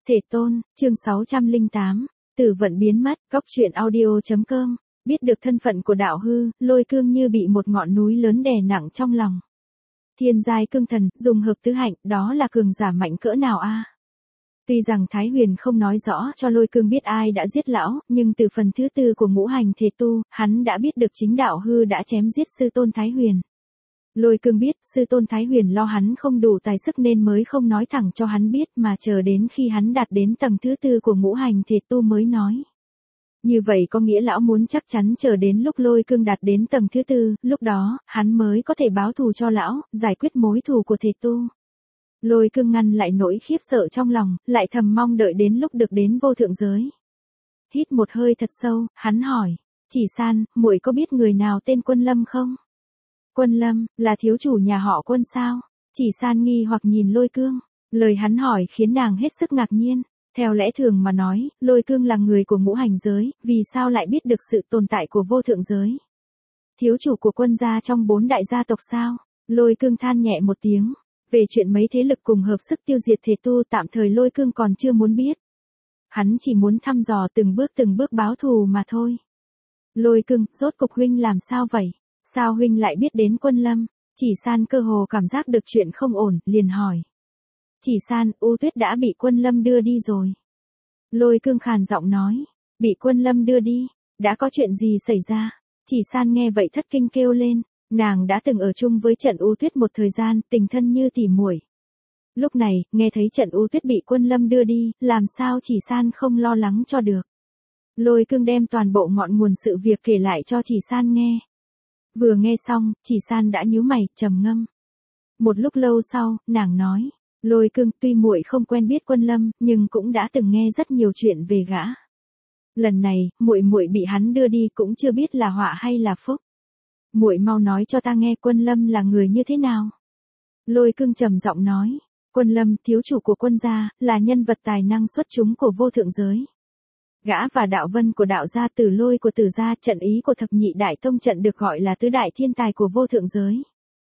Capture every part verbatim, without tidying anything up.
Thể tôn, chương sáu trăm lẻ tám, Tử vận biến mất, góc truyện audio chấm com. Biết được thân phận của đạo hư, Lôi Cương như bị một ngọn núi lớn đè nặng trong lòng. Thiên giai cương thần, dùng hợp tứ hạnh, đó là cường giả mạnh cỡ nào a? Tuy rằng Thái Huyền không nói rõ cho Lôi Cương biết ai đã giết lão, nhưng từ phần thứ tư của ngũ hành thể tu, hắn đã biết được chính đạo hư đã chém giết sư tôn Thái Huyền. Lôi Cương biết, sư tôn Thái Huyền lo hắn không đủ tài sức nên mới không nói thẳng cho hắn biết mà chờ đến khi hắn đạt đến tầng thứ tư của ngũ hành thể tu mới nói. Như vậy có nghĩa lão muốn chắc chắn chờ đến lúc Lôi Cương đạt đến tầng thứ tư, lúc đó, hắn mới có thể báo thù cho lão, giải quyết mối thù của thể tu. Lôi Cương ngăn lại nỗi khiếp sợ trong lòng, lại thầm mong đợi đến lúc được đến vô thượng giới. Hít một hơi thật sâu, hắn hỏi, Chỉ San, muội có biết người nào tên Quân Lâm không? Quân Lâm, là thiếu chủ nhà họ Quân sao? Chỉ San nghi hoặc nhìn Lôi Cương, lời hắn hỏi khiến nàng hết sức ngạc nhiên. Theo lẽ thường mà nói, Lôi Cương là người của ngũ hành giới, vì sao lại biết được sự tồn tại của vô thượng giới? Thiếu chủ của Quân gia trong bốn đại gia tộc sao? Lôi Cương than nhẹ một tiếng. Về chuyện mấy thế lực cùng hợp sức tiêu diệt thể tu tạm thời Lôi Cương còn chưa muốn biết. Hắn chỉ muốn thăm dò từng bước từng bước báo thù mà thôi. Lôi Cương, rốt cục huynh làm sao vậy? Sao huynh lại biết đến Quân Lâm? Chỉ San cơ hồ cảm giác được chuyện không ổn, liền hỏi. Chỉ San, U Tuyết đã bị Quân Lâm đưa đi rồi. Lôi Cương khàn giọng nói. Bị Quân Lâm đưa đi? Đã có chuyện gì xảy ra? Chỉ San nghe vậy thất kinh kêu lên. Nàng đã từng ở chung với Trận U Tuyết một thời gian, tình thân như tỉ muội. Lúc này, nghe thấy Trận U Tuyết bị Quân Lâm đưa đi, làm sao Chỉ San không lo lắng cho được. Lôi Cương đem toàn bộ ngọn nguồn sự việc kể lại cho Chỉ San nghe. Vừa nghe xong, Chỉ San đã nhíu mày, trầm ngâm. Một lúc lâu sau, nàng nói, Lôi Cương, tuy muội không quen biết Quân Lâm, nhưng cũng đã từng nghe rất nhiều chuyện về gã. Lần này, muội muội bị hắn đưa đi cũng chưa biết là họa hay là phúc. Muội mau nói cho ta nghe Quân Lâm là người như thế nào. Lôi Cương trầm giọng nói, Quân Lâm, thiếu chủ của Quân gia, là nhân vật tài năng xuất chúng của vô thượng giới. Gã và đạo vân của đạo gia, Tử Lôi của Tử gia, Trận Ý của thập nhị đại tông trận được gọi là tứ đại thiên tài của vô thượng giới.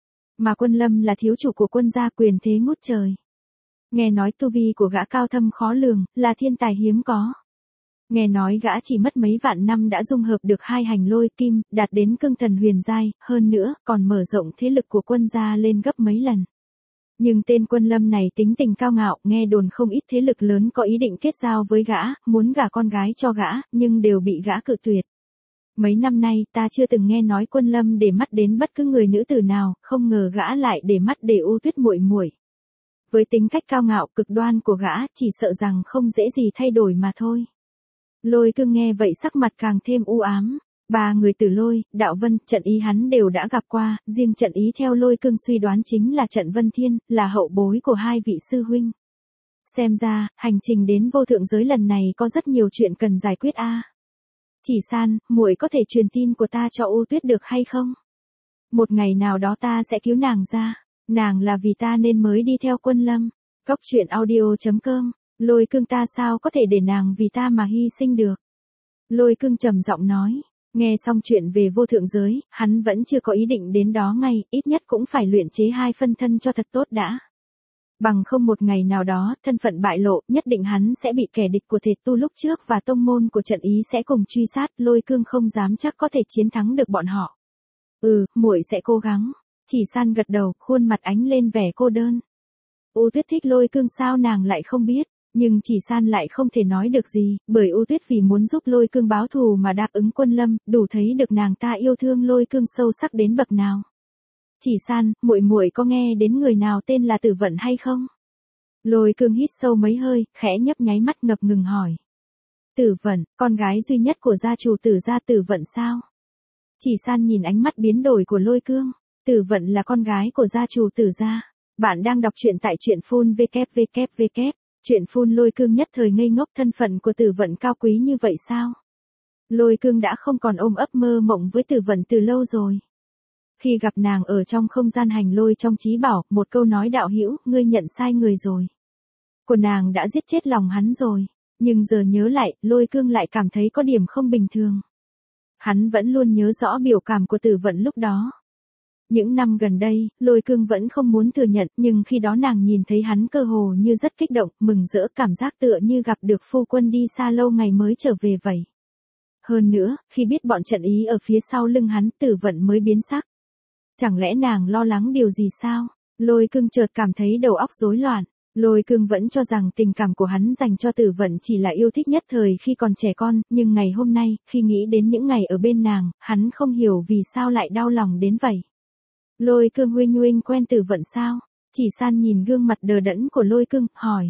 Mà Quân Lâm là thiếu chủ của Quân gia, quyền thế ngút trời. Nghe nói tu vi của gã cao thâm khó lường, là thiên tài hiếm có. Nghe nói gã chỉ mất mấy vạn năm đã dung hợp được hai hành lôi kim, đạt đến cương thần huyền giai, hơn nữa, còn mở rộng thế lực của Quân gia lên gấp mấy lần. Nhưng tên Quân Lâm này tính tình cao ngạo, nghe đồn không ít thế lực lớn có ý định kết giao với gã, muốn gả con gái cho gã, nhưng đều bị gã cự tuyệt. Mấy năm nay, ta chưa từng nghe nói Quân Lâm để mắt đến bất cứ người nữ tử nào, không ngờ gã lại để mắt để U Tuyết muội muội. Với tính cách cao ngạo cực đoan của gã, chỉ sợ rằng không dễ gì thay đổi mà thôi. Lôi Cương nghe vậy sắc mặt càng thêm u ám. Ba người Tử Lôi, Đạo Vân, Trận Ý hắn đều đã gặp qua, riêng Trận Ý theo Lôi Cương suy đoán chính là Trận Vân Thiên, là hậu bối của hai vị sư huynh. Xem ra, hành trình đến vô thượng giới lần này có rất nhiều chuyện cần giải quyết a. Chỉ San, muội có thể truyền tin của ta cho U Tuyết được hay không? Một ngày nào đó ta sẽ cứu nàng ra, nàng là vì ta nên mới đi theo Quân Lâm. Góc truyện audio chấm com. Lôi Cương, ta sao có thể để nàng vì ta mà hy sinh được? Lôi Cương trầm giọng nói. Nghe xong chuyện về vô thượng giới, hắn vẫn chưa có ý định đến đó ngay, ít nhất cũng phải luyện chế hai phân thân cho thật tốt đã. Bằng không một ngày nào đó, thân phận bại lộ, nhất định hắn sẽ bị kẻ địch của thể tu lúc trước và tông môn của Trận Ý sẽ cùng truy sát, Lôi Cương không dám chắc có thể chiến thắng được bọn họ. Ừ, muội sẽ cố gắng. Chỉ San gật đầu, khuôn mặt ánh lên vẻ cô đơn. U Tuyết thích Lôi Cương sao nàng lại không biết. Nhưng Chỉ San lại không thể nói được gì, bởi U Tuyết vì muốn giúp Lôi Cương báo thù mà đáp ứng Quân Lâm, đủ thấy được nàng ta yêu thương Lôi Cương sâu sắc đến bậc nào. Chỉ San, muội muội có nghe đến người nào tên là Tử Vận hay không? Lôi Cương hít sâu mấy hơi, khẽ nhấp nháy mắt ngập ngừng hỏi. Tử Vận, con gái duy nhất của gia chủ Tử gia Tử Vận sao? Chỉ San nhìn ánh mắt biến đổi của Lôi Cương. Tử Vận là con gái của gia chủ Tử gia. Bạn đang đọc truyện tại truyện phun vê kép vê kép vê kép. Chuyện phun. Lôi Cương nhất thời ngây ngốc, thân phận của Tử Vận cao quý như vậy sao? Lôi Cương đã không còn ôm ấp mơ mộng với Tử Vận từ lâu rồi. Khi gặp nàng ở trong không gian hành lôi trong trí bảo, một câu nói đạo hữu, ngươi nhận sai người rồi. Của nàng đã giết chết lòng hắn rồi. Nhưng giờ nhớ lại, Lôi Cương lại cảm thấy có điểm không bình thường. Hắn vẫn luôn nhớ rõ biểu cảm của Tử Vận lúc đó. Những năm gần đây, Lôi Cương vẫn không muốn thừa nhận, nhưng khi đó nàng nhìn thấy hắn cơ hồ như rất kích động, mừng rỡ, cảm giác tựa như gặp được phu quân đi xa lâu ngày mới trở về vậy. Hơn nữa, khi biết bọn trận ý ở phía sau lưng hắn, Tử Vận mới biến sắc. Chẳng lẽ nàng lo lắng điều gì sao? Lôi Cương chợt cảm thấy đầu óc rối loạn. Lôi Cương vẫn cho rằng tình cảm của hắn dành cho Tử Vận chỉ là yêu thích nhất thời khi còn trẻ con, nhưng ngày hôm nay, khi nghĩ đến những ngày ở bên nàng, hắn không hiểu vì sao lại đau lòng đến vậy. Lôi Cương huynh huynh quen Tử Vận sao? Chỉ San nhìn gương mặt đờ đẫn của Lôi Cương, hỏi.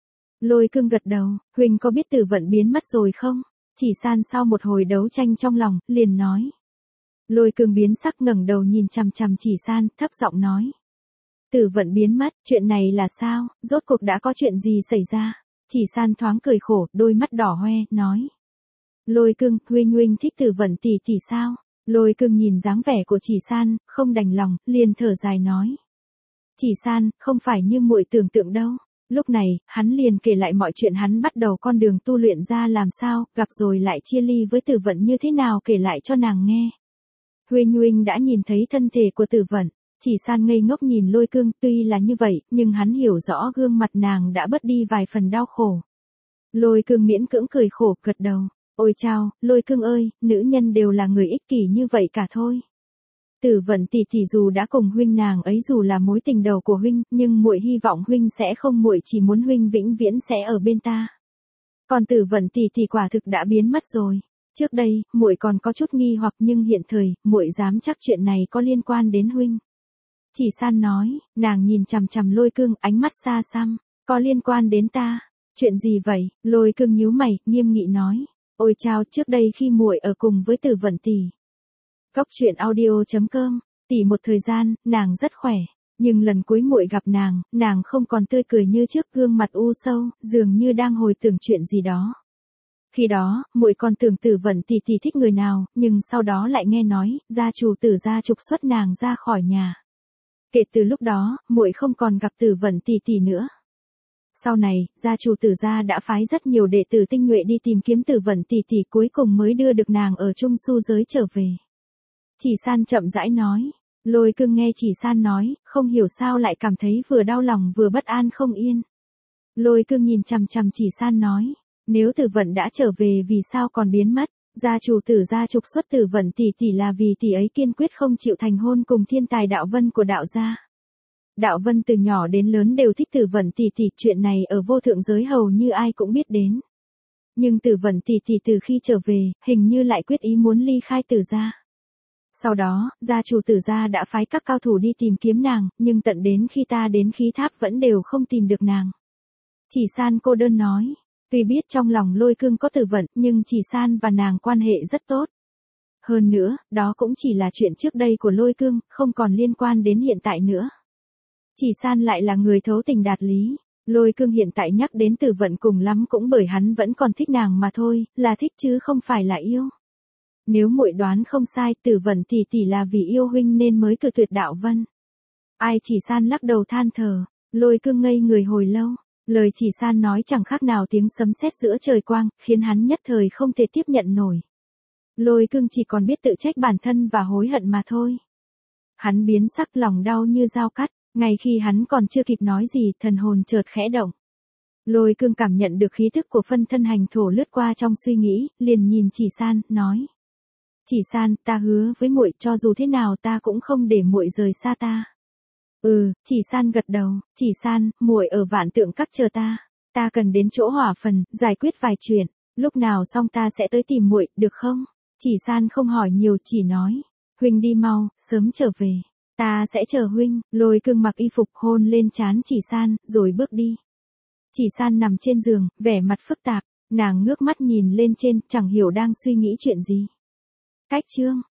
Lôi Cương gật đầu, huynh có biết Tử Vận biến mất rồi không? Chỉ San sau một hồi đấu tranh trong lòng, liền nói. Lôi Cương biến sắc ngẩng đầu nhìn chằm chằm Chỉ San, thấp giọng nói. Tử Vận biến mất, chuyện này là sao, rốt cuộc đã có chuyện gì xảy ra? Chỉ San thoáng cười khổ, đôi mắt đỏ hoe, nói. Lôi Cương, huynh huynh thích Tử Vận tỷ tỷ sao? Lôi Cương nhìn dáng vẻ của Chỉ San, không đành lòng, liền thở dài nói. Chỉ San, không phải như muội tưởng tượng đâu. Lúc này, hắn liền kể lại mọi chuyện hắn bắt đầu con đường tu luyện ra làm sao, gặp rồi lại chia ly với Tử Vận như thế nào kể lại cho nàng nghe. Huynh huynh đã nhìn thấy thân thể của Tử Vận. Chỉ San ngây ngốc nhìn Lôi Cương, tuy là như vậy, nhưng hắn hiểu rõ gương mặt nàng đã bớt đi vài phần đau khổ. Lôi Cương miễn cưỡng cười khổ, gật đầu. Ôi chao, Lôi Cương ơi, nữ nhân đều là người ích kỷ như vậy cả thôi. Tử Vận tỷ tỷ dù đã cùng huynh, nàng ấy dù là mối tình đầu của huynh, nhưng muội hy vọng huynh sẽ không, muội chỉ muốn huynh vĩnh viễn sẽ ở bên ta. Còn Tử Vận tỷ tỷ quả thực đã biến mất rồi. Trước đây, muội còn có chút nghi hoặc, nhưng hiện thời, muội dám chắc chuyện này có liên quan đến huynh. Chỉ San nói, nàng nhìn chằm chằm Lôi Cương, ánh mắt xa xăm. Có liên quan đến ta? Chuyện gì vậy? Lôi Cương nhíu mày, nghiêm nghị nói. Ôi chao, trước đây khi muội ở cùng với Tử Vận tỷ. Góc truyện audio chấm com, tỷ một thời gian, nàng rất khỏe. Nhưng lần cuối muội gặp nàng, nàng không còn tươi cười như trước, gương mặt u sâu, dường như đang hồi tưởng chuyện gì đó. Khi đó, muội còn tưởng Tử Vận tỷ tỷ thích người nào, nhưng sau đó lại nghe nói, gia chủ Tử gia trục xuất nàng ra khỏi nhà. Kể từ lúc đó, muội không còn gặp Tử Vận tỷ tỷ nữa. Sau này, gia chủ Tử gia đã phái rất nhiều đệ tử tinh nhuệ đi tìm kiếm Tử Vận tỷ tỷ, cuối cùng mới đưa được nàng ở Trung Su giới trở về. Chỉ San chậm rãi nói. Lôi Cương nghe Chỉ San nói, không hiểu sao lại cảm thấy vừa đau lòng vừa bất an không yên. Lôi Cương nhìn chằm chằm Chỉ San nói. Nếu Tử Vận đã trở về vì sao còn biến mất? Gia chủ Tử gia trục xuất Tử Vận tỷ tỷ là vì tỷ ấy kiên quyết không chịu thành hôn cùng thiên tài Đạo Vân của Đạo gia. Đạo Vân từ nhỏ đến lớn đều thích Tử Vận tỷ tỷ, chuyện này ở vô thượng giới hầu như ai cũng biết đến. Nhưng Tử Vận tỷ tỷ từ khi trở về, hình như lại quyết ý muốn ly khai Tử gia. Sau đó, gia chủ Tử gia đã phái các cao thủ đi tìm kiếm nàng, nhưng tận đến khi ta đến Khí Tháp vẫn đều không tìm được nàng. Chỉ San cô đơn nói. Tuy biết trong lòng Lôi Cương có Tử Vận, nhưng Chỉ San và nàng quan hệ rất tốt. Hơn nữa, đó cũng chỉ là chuyện trước đây của Lôi Cương, không còn liên quan đến hiện tại nữa. Chỉ San lại là người thấu tình đạt lý. Lôi Cương hiện tại nhắc đến Tử Vận cùng lắm cũng bởi hắn vẫn còn thích nàng mà thôi, là thích chứ không phải là yêu. Nếu muội đoán không sai, Tử Vận tỷ tỷ là vì yêu huynh nên mới cự tuyệt Đạo Vân. Ai? Chỉ San lắc đầu than thở. Lôi Cương ngây người hồi lâu. Lời Chỉ San nói chẳng khác nào tiếng sấm sét giữa trời quang, khiến hắn nhất thời không thể tiếp nhận nổi. Lôi Cương chỉ còn biết tự trách bản thân và hối hận mà thôi. Hắn biến sắc, lòng đau như dao cắt, ngay khi hắn còn chưa kịp nói gì, thần hồn chợt khẽ động. Lôi Cương cảm nhận được khí thức của phân thân hành thổ lướt qua trong suy nghĩ, liền nhìn Chỉ San, nói. Chỉ San, ta hứa với muội, cho dù thế nào ta cũng không để muội rời xa ta. Ừ, Chỉ San gật đầu. Chỉ San, muội ở Vạn Tượng Các chờ ta. Ta cần đến chỗ hỏa phần, giải quyết vài chuyện. Lúc nào xong ta sẽ tới tìm muội, được không? Chỉ San không hỏi nhiều, chỉ nói. Huynh đi mau, sớm trở về. Ta sẽ chờ huynh. Lôi Cương mặc y phục hôn lên trán Chỉ San, rồi bước đi. Chỉ San nằm trên giường, vẻ mặt phức tạp. Nàng ngước mắt nhìn lên trên, chẳng hiểu đang suy nghĩ chuyện gì. Cách chương.